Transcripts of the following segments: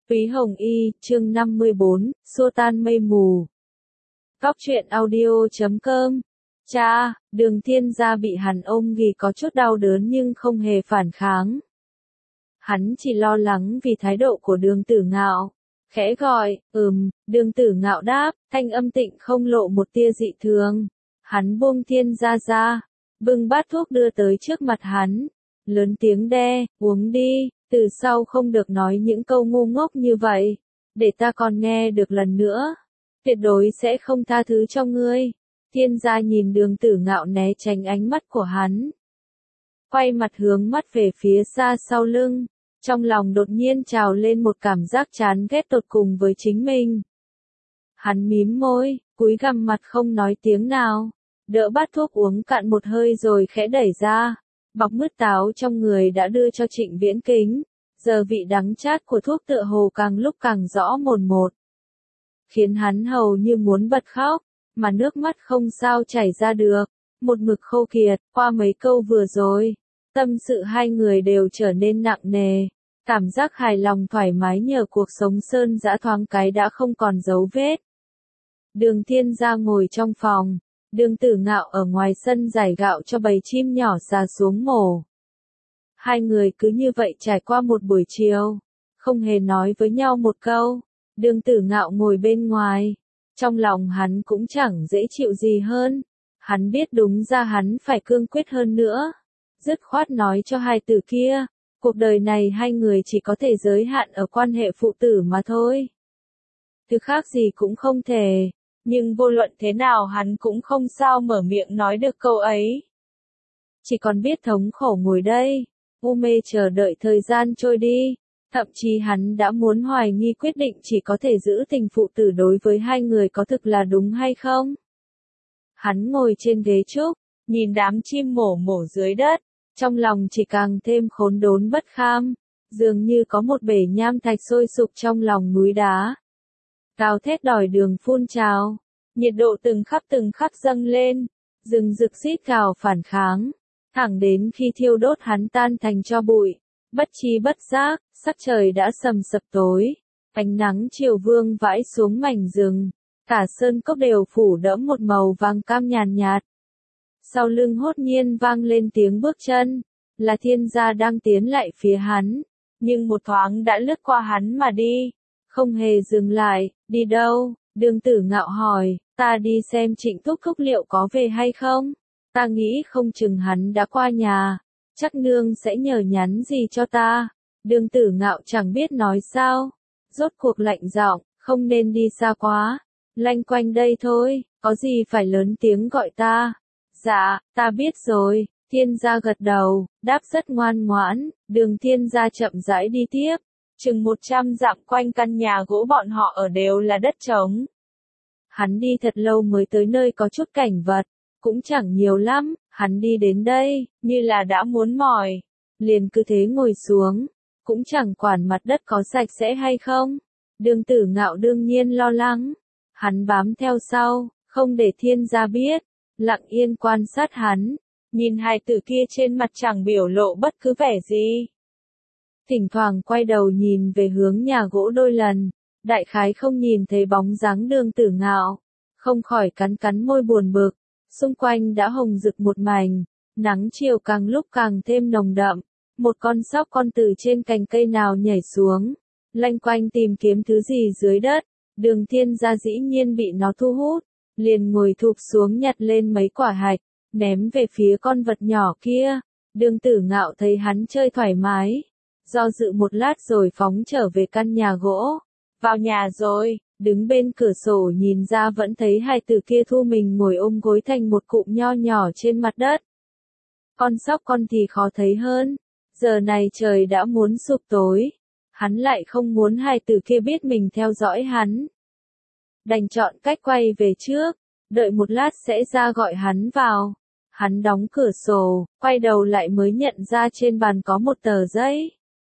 Túy Hồng Y, chương 54, xua tan mây mù. Góc truyện audio.com. Cha, Đường Thiên Gia bị hắn ôm ghì có chút đau đớn nhưng không hề phản kháng. Hắn chỉ lo lắng vì thái độ của Đường Tử Ngạo. Khẽ gọi, Đường Tử Ngạo đáp, thanh âm tịnh không lộ một tia dị thường. Hắn buông Thiên Gia ra, bưng bát thuốc đưa tới trước mặt hắn. Lớn tiếng đe, uống đi, từ sau không được nói những câu ngu ngốc như vậy. Để ta còn nghe được lần nữa. Tuyệt đối sẽ không tha thứ cho ngươi. Thiên Gia nhìn Đường Tử Ngạo né tránh ánh mắt của hắn. Quay mặt hướng mắt về phía xa sau lưng. Trong lòng đột nhiên trào lên một cảm giác chán ghét tột cùng với chính mình. Hắn mím môi, cúi gằm mặt không nói tiếng nào. Đỡ bát thuốc uống cạn một hơi rồi khẽ đẩy ra. Bọc mứt táo trong người đã đưa cho Trịnh Viễn Kính. Giờ vị đắng chát của thuốc tựa hồ càng lúc càng rõ mồn một. Khiến hắn hầu như muốn bật khóc, mà nước mắt không sao chảy ra được. Một mực khô kiệt, qua mấy câu vừa rồi. Tâm sự hai người đều trở nên nặng nề. Cảm giác hài lòng thoải mái nhờ cuộc sống sơn dã thoáng cái đã không còn dấu vết. Đường Thiên Gia ngồi trong phòng. Đường Tử Ngạo ở ngoài sân rải gạo cho bầy chim nhỏ xà xuống mổ. Hai người cứ như vậy trải qua một buổi chiều. Không hề nói với nhau một câu. Đường Tử Ngạo ngồi bên ngoài. Trong lòng hắn cũng chẳng dễ chịu gì hơn. Hắn biết đúng ra hắn phải cương quyết hơn nữa. Dứt khoát nói cho hai tử kia. Cuộc đời này hai người chỉ có thể giới hạn ở quan hệ phụ tử mà thôi. Thứ khác gì cũng không thể. Nhưng vô luận thế nào hắn cũng không sao mở miệng nói được câu ấy. Chỉ còn biết thống khổ ngồi đây, u mê chờ đợi thời gian trôi đi. Thậm chí hắn đã muốn hoài nghi quyết định chỉ có thể giữ tình phụ tử đối với hai người có thực là đúng hay không. Hắn ngồi trên ghế trúc, nhìn đám chim mổ dưới đất, trong lòng chỉ càng thêm khốn đốn bất kham, dường như có một bể nham thạch sôi sục trong lòng núi đá. Gào thét đòi đường phun trào, nhiệt độ từng khắc dâng lên, rừng rực rít gào phản kháng, thẳng đến khi thiêu đốt hắn tan thành tro bụi. Bất chi bất giác, sắc trời đã sầm sập tối, ánh nắng chiều vương vãi xuống mảnh rừng, cả sơn cốc đều phủ đẫm một màu vàng cam nhàn nhạt. Sau lưng hốt nhiên vang lên tiếng bước chân, là Thiên Gia đang tiến lại phía hắn, nhưng một thoáng đã lướt qua hắn mà đi, không hề dừng lại. Đi đâu? Đường Tử Ngạo hỏi. Ta đi xem Trịnh Thúc Thúc liệu có về hay không? Ta nghĩ không chừng hắn đã qua nhà. Chắc nương sẽ nhờ nhắn gì cho ta. Đường Tử Ngạo chẳng biết nói sao. Rốt cuộc lạnh giọng, không nên đi xa quá. Lanh quanh đây thôi, có gì phải lớn tiếng gọi ta. Dạ, ta biết rồi. Thiên Gia gật đầu, đáp rất ngoan ngoãn. Đường Thiên Gia chậm rãi đi tiếp. Chừng 100 dặm quanh căn nhà gỗ bọn họ ở đều là đất trống. Hắn đi thật lâu mới tới nơi có chút cảnh vật, cũng chẳng nhiều lắm. Hắn đi đến đây, như là đã muốn mỏi, liền cứ thế ngồi xuống, cũng chẳng quản mặt đất có sạch sẽ hay không. Đường Tử Ngạo đương nhiên lo lắng, hắn bám theo sau, không để Thiên Gia biết, lặng yên quan sát hắn, nhìn hai tử kia trên mặt chẳng biểu lộ bất cứ vẻ gì. Thỉnh thoảng quay đầu nhìn về hướng nhà gỗ đôi lần, đại khái không nhìn thấy bóng dáng Đường Tử Ngạo, không khỏi cắn môi buồn bực. Xung quanh đã hồng rực một mảnh, nắng chiều càng lúc càng thêm nồng đậm, một con sóc con từ trên cành cây nào nhảy xuống, lanh quanh tìm kiếm thứ gì dưới đất. Đường Thiên Gia dĩ nhiên bị nó thu hút, liền ngồi thụp xuống nhặt lên mấy quả hạch, ném về phía con vật nhỏ kia. Đường Tử Ngạo thấy hắn chơi thoải mái, do dự một lát rồi phóng trở về căn nhà gỗ. Vào nhà rồi, đứng bên cửa sổ nhìn ra vẫn thấy hai tử kia thu mình ngồi ôm gối thành một cụm nho nhỏ trên mặt đất. Con sóc con thì khó thấy hơn, giờ này trời đã muốn sụp tối, hắn lại không muốn hai tử kia biết mình theo dõi hắn. Đành chọn cách quay về trước, đợi một lát sẽ ra gọi hắn vào. Hắn đóng cửa sổ, quay đầu lại mới nhận ra trên bàn có một tờ giấy.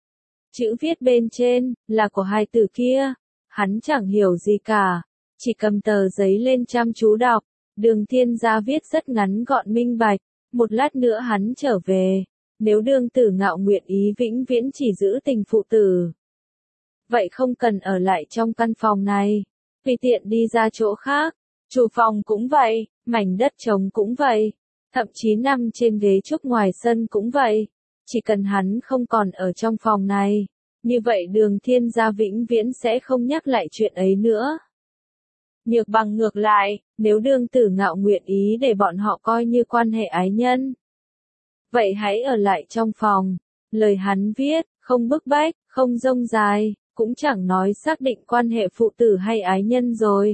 Chữ viết bên trên, là của hai tử kia. Hắn chẳng hiểu gì cả, chỉ cầm tờ giấy lên chăm chú đọc. Đường Thiên Gia viết rất ngắn gọn minh bạch, một lát nữa hắn trở về. Nếu Đường Tử Ngạo nguyện ý vĩnh viễn chỉ giữ tình phụ tử, vậy không cần ở lại trong căn phòng này, tùy tiện đi ra chỗ khác. Chủ phòng cũng vậy, mảnh đất trống cũng vậy, thậm chí nằm trên ghế trúc ngoài sân cũng vậy. Chỉ cần hắn không còn ở trong phòng này, như vậy Đường Thiên Gia vĩnh viễn sẽ không nhắc lại chuyện ấy nữa. Nhược Bằng ngược lại, nếu Đường Tử Ngạo nguyện ý để bọn họ coi như quan hệ ái nhân, vậy hãy ở lại trong phòng. Lời hắn viết, không bức bách, không rông dài, cũng chẳng nói xác định quan hệ phụ tử hay ái nhân rồi.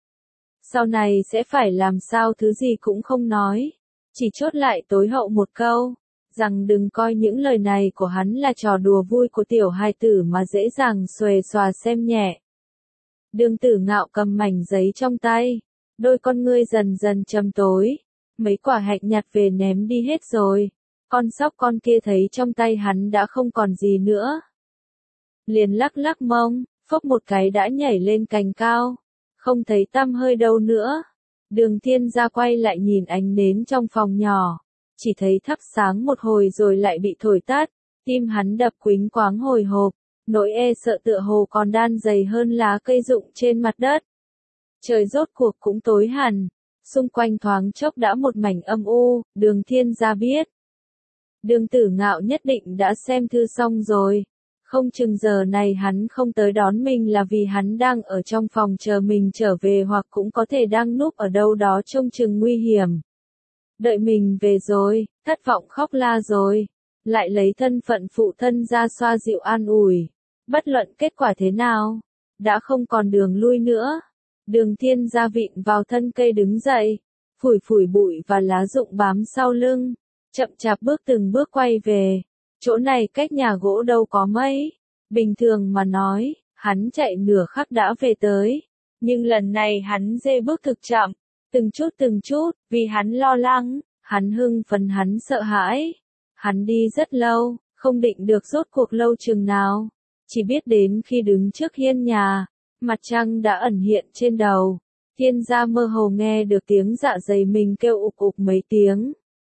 Sau này sẽ phải làm sao thứ gì cũng không nói, chỉ chốt lại tối hậu một câu, rằng đừng coi những lời này của hắn là trò đùa vui của tiểu hài tử mà dễ dàng xuề xòa xem nhẹ. Đường Tử Ngạo cầm mảnh giấy trong tay, đôi con ngươi dần dần trầm tối, mấy quả hạch nhặt về ném đi hết rồi, con sóc con kia thấy trong tay hắn đã không còn gì nữa. Liền lắc lắc mông, phốc một cái đã nhảy lên cành cao, không thấy tăm hơi đâu nữa. Đường Thiên Gia quay lại nhìn ánh nến trong phòng nhỏ, chỉ thấy thắp sáng một hồi rồi lại bị thổi tắt, tim hắn đập quýnh quáng hồi hộp, nỗi e sợ tựa hồ còn đan dày hơn lá cây rụng trên mặt đất. Trời rốt cuộc cũng tối hẳn, xung quanh thoáng chốc đã một mảnh âm u. Đường Thiên Gia biết, Đường Tử Ngạo nhất định đã xem thư xong rồi. Không chừng giờ này hắn không tới đón mình là vì hắn đang ở trong phòng chờ mình trở về, hoặc cũng có thể đang núp ở đâu đó trông chừng nguy hiểm. Đợi mình về rồi, thất vọng khóc la rồi, lại lấy thân phận phụ thân ra xoa dịu an ủi. Bất luận kết quả thế nào, đã không còn đường lui nữa. Đường Thiên Gia vịn vào thân cây đứng dậy, phủi phủi bụi và lá rụng bám sau lưng, chậm chạp bước từng bước quay về. Chỗ này cách nhà gỗ đâu có mấy, bình thường mà nói, hắn chạy nửa khắc đã về tới. Nhưng lần này hắn dê bước thực chậm, từng chút, vì hắn lo lắng, hắn hưng phấn, hắn sợ hãi. Hắn đi rất lâu, không định được rốt cuộc lâu chừng nào, chỉ biết đến khi đứng trước hiên nhà, mặt trăng đã ẩn hiện trên đầu. Thiên Gia mơ hồ nghe được tiếng dạ dày mình kêu ục ục mấy tiếng.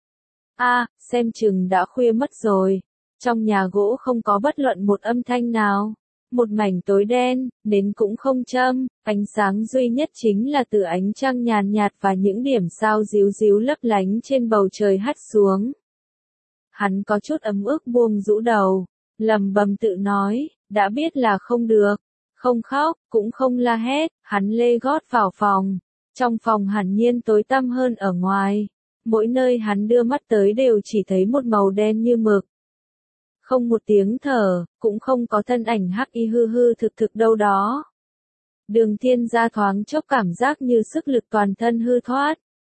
Xem chừng đã khuya mất rồi. Trong nhà gỗ không có bất luận một âm thanh nào, một mảnh tối đen, nến cũng không châm, ánh sáng duy nhất chính là từ ánh trăng nhàn nhạt và những điểm sao ríu ríu lấp lánh trên bầu trời hắt xuống. Hắn có chút ấm ức buông rũ đầu, lầm bầm tự nói, đã biết là không được, không khóc, cũng không la hét. Hắn lê gót vào phòng, trong phòng hẳn nhiên tối tăm hơn ở ngoài, mỗi nơi hắn đưa mắt tới đều chỉ thấy một màu đen như mực. Không một tiếng thở, cũng không có thân ảnh hắc y hư hư thực thực đâu đó. Đường Thiên Gia thoáng chốc cảm giác như sức lực toàn thân hư thoát.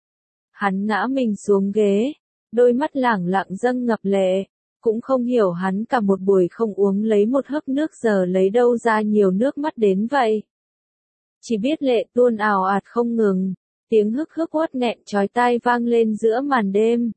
Hắn ngã mình xuống ghế, đôi mắt lẳng lặng dâng ngập lệ, cũng không hiểu hắn cả một buổi không uống lấy một hớp nước giờ lấy đâu ra nhiều nước mắt đến vậy. Chỉ biết lệ tuôn ào ạt không ngừng, tiếng hức hức uất nghẹn chói tai vang lên giữa màn đêm.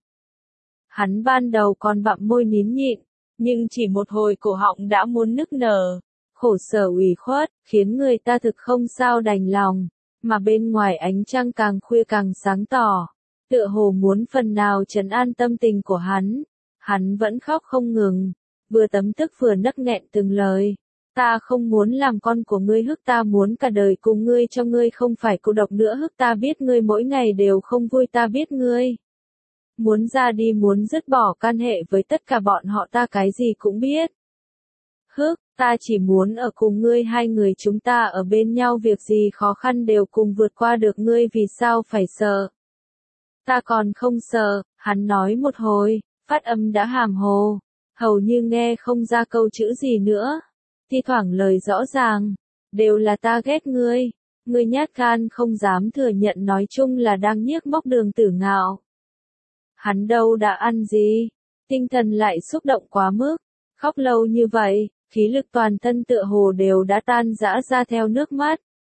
Hắn ban đầu còn bặm môi nín nhịn, nhưng chỉ một hồi cổ họng đã muốn nức nở, khổ sở ủy khuất, khiến người ta thực không sao đành lòng, mà bên ngoài ánh trăng càng khuya càng sáng tỏ, tựa hồ muốn phần nào trấn an tâm tình của hắn. Hắn vẫn khóc không ngừng, vừa tấm tức vừa nấc nghẹn từng lời. Ta không muốn làm con của ngươi Hức, ta muốn cả đời cùng ngươi, cho ngươi không phải cô độc nữa Hức, ta biết ngươi mỗi ngày đều không vui, ta biết ngươi muốn ra đi, muốn dứt bỏ can hệ với tất cả bọn họ, ta cái gì cũng biết. Hức, ta chỉ muốn ở cùng ngươi, hai người chúng ta ở bên nhau, việc gì khó khăn đều cùng vượt qua được, ngươi vì sao phải sợ? Ta còn không sợ. Hắn nói một hồi, phát âm đã hàm hồ, hầu như nghe không ra câu chữ gì nữa. Thi thoảng lời rõ ràng, đều là ta ghét ngươi. Ngươi nhát gan không dám thừa nhận, nói chung là đang nhiếc móc Đường Tử Ngạo. Hắn đâu đã ăn gì, tinh thần lại xúc động quá mức, khóc lâu như vậy, khí lực toàn thân tựa hồ đều đã tan rã ra theo nước mắt.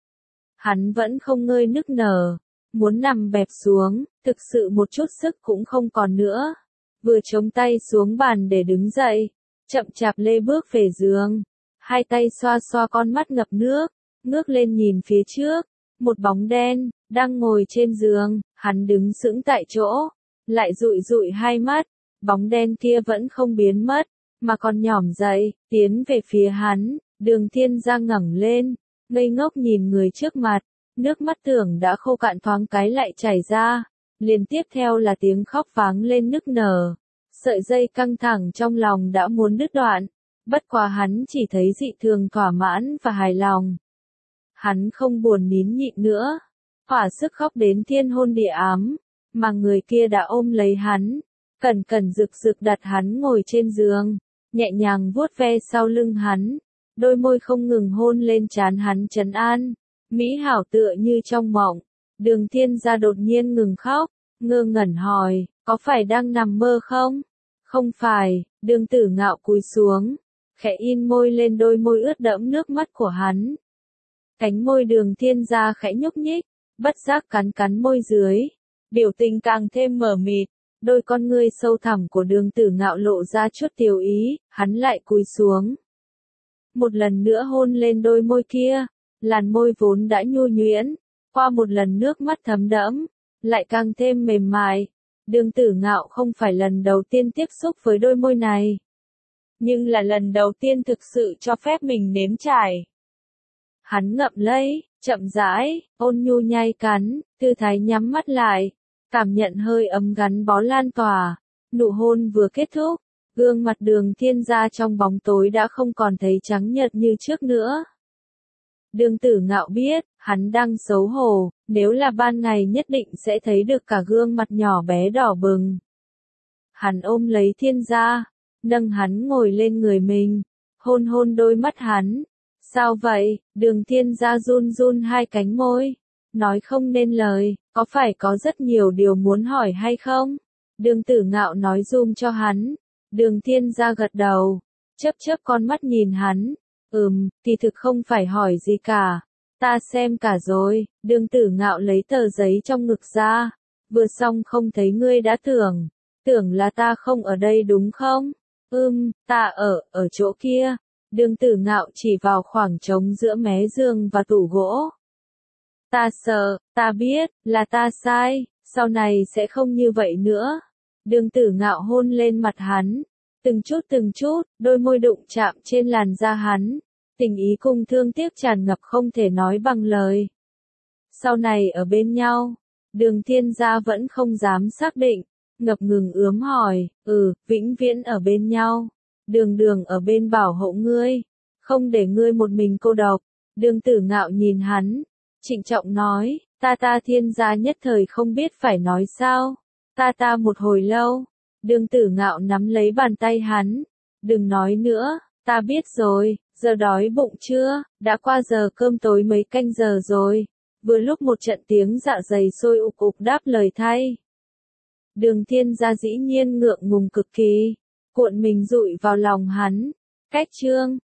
Hắn vẫn không ngơi nức nở, muốn nằm bẹp xuống, thực sự một chút sức cũng không còn nữa. Vừa chống tay xuống bàn để đứng dậy, chậm chạp lê bước về giường, hai tay xoa xoa con mắt ngập nước, ngước lên nhìn phía trước, một bóng đen đang ngồi trên giường. Hắn đứng sững tại chỗ, lại dụi dụi hai mắt, bóng đen kia vẫn không biến mất, mà còn nhỏm dậy, tiến về phía hắn, Đường Thiên Gia ngẩng lên, ngây ngốc nhìn người trước mặt, nước mắt tưởng đã khô cạn thoáng cái lại chảy ra, liền tiếp theo là tiếng khóc váng lên nức nở. Sợi dây căng thẳng trong lòng đã muốn đứt đoạn, bất quá hắn chỉ thấy dị thường thỏa mãn và hài lòng. Hắn không buồn nín nhịn nữa, hỏa sức khóc đến thiên hôn địa ám, mà người kia đã ôm lấy hắn, cẩn cẩn rực rực đặt hắn ngồi trên giường, nhẹ nhàng vuốt ve sau lưng hắn, đôi môi không ngừng hôn lên trán hắn trấn an, mỹ hảo tựa như trong mộng. Đường Thiên Gia đột nhiên ngừng khóc, ngơ ngẩn hỏi, có phải đang nằm mơ không? Không phải, Đường Tử Ngạo cúi xuống, khẽ in môi lên đôi môi ướt đẫm nước mắt của hắn. Cánh môi Đường Thiên Gia khẽ nhúc nhích, bất giác cắn cắn môi dưới, biểu tình càng thêm mờ mịt, đôi con ngươi sâu thẳm của Đường Tử Ngạo lộ ra chút tiểu ý, hắn lại cúi xuống. Một lần nữa hôn lên đôi môi kia, làn môi vốn đã nhu nhuyễn, qua một lần nước mắt thấm đẫm, lại càng thêm mềm mại. Đường Tử Ngạo không phải lần đầu tiên tiếp xúc với đôi môi này, nhưng là lần đầu tiên thực sự cho phép mình nếm trải. Hắn ngậm lấy, chậm rãi, ôn nhu nhai cắn, tư thái nhắm mắt lại, cảm nhận hơi ấm gắn bó lan tỏa. Nụ hôn vừa kết thúc, gương mặt Đường Thiên Gia trong bóng tối đã không còn thấy trắng nhợt như trước nữa. Đường Tử Ngạo biết, hắn đang xấu hổ, nếu là ban ngày nhất định sẽ thấy được cả gương mặt nhỏ bé đỏ bừng. Hắn ôm lấy Thiên Gia, nâng hắn ngồi lên người mình, hôn hôn đôi mắt hắn. Sao vậy? Đường Thiên Gia run run hai cánh môi, nói không nên lời, có phải có rất nhiều điều muốn hỏi hay không? Đường Tử Ngạo nói dùm cho hắn. Đường Thiên Gia gật đầu, chớp chớp con mắt nhìn hắn. Thì thực không phải hỏi gì cả. Ta xem cả rồi. Đường Tử Ngạo lấy tờ giấy trong ngực ra. Vừa xong không thấy ngươi đã tưởng là ta không ở đây đúng không? Ta ở chỗ kia. Đường Tử Ngạo chỉ vào khoảng trống giữa mé giường và tủ gỗ. Ta sợ, ta biết, là ta sai, sau này sẽ không như vậy nữa. Đường Tử Ngạo hôn lên mặt hắn, từng chút, đôi môi đụng chạm trên làn da hắn, tình ý cùng thương tiếc tràn ngập không thể nói bằng lời. Sau này ở bên nhau, Đường Thiên Gia vẫn không dám xác định, ngập ngừng ướm hỏi, vĩnh viễn ở bên nhau. Đường ở bên bảo hộ ngươi, không để ngươi một mình cô độc. Đường Tử Ngạo nhìn hắn, trịnh trọng nói, ta Thiên Gia nhất thời không biết phải nói sao. Ta một hồi lâu. Đường Tử Ngạo nắm lấy bàn tay hắn, đừng nói nữa, ta biết rồi, giờ đói bụng chưa, đã qua giờ cơm tối mấy canh giờ rồi. Vừa lúc một trận tiếng dạ dày sôi ục ục đáp lời thay. Đường Thiên Gia dĩ nhiên ngượng ngùng cực kỳ, cuộn mình dụi vào lòng hắn. Cách chương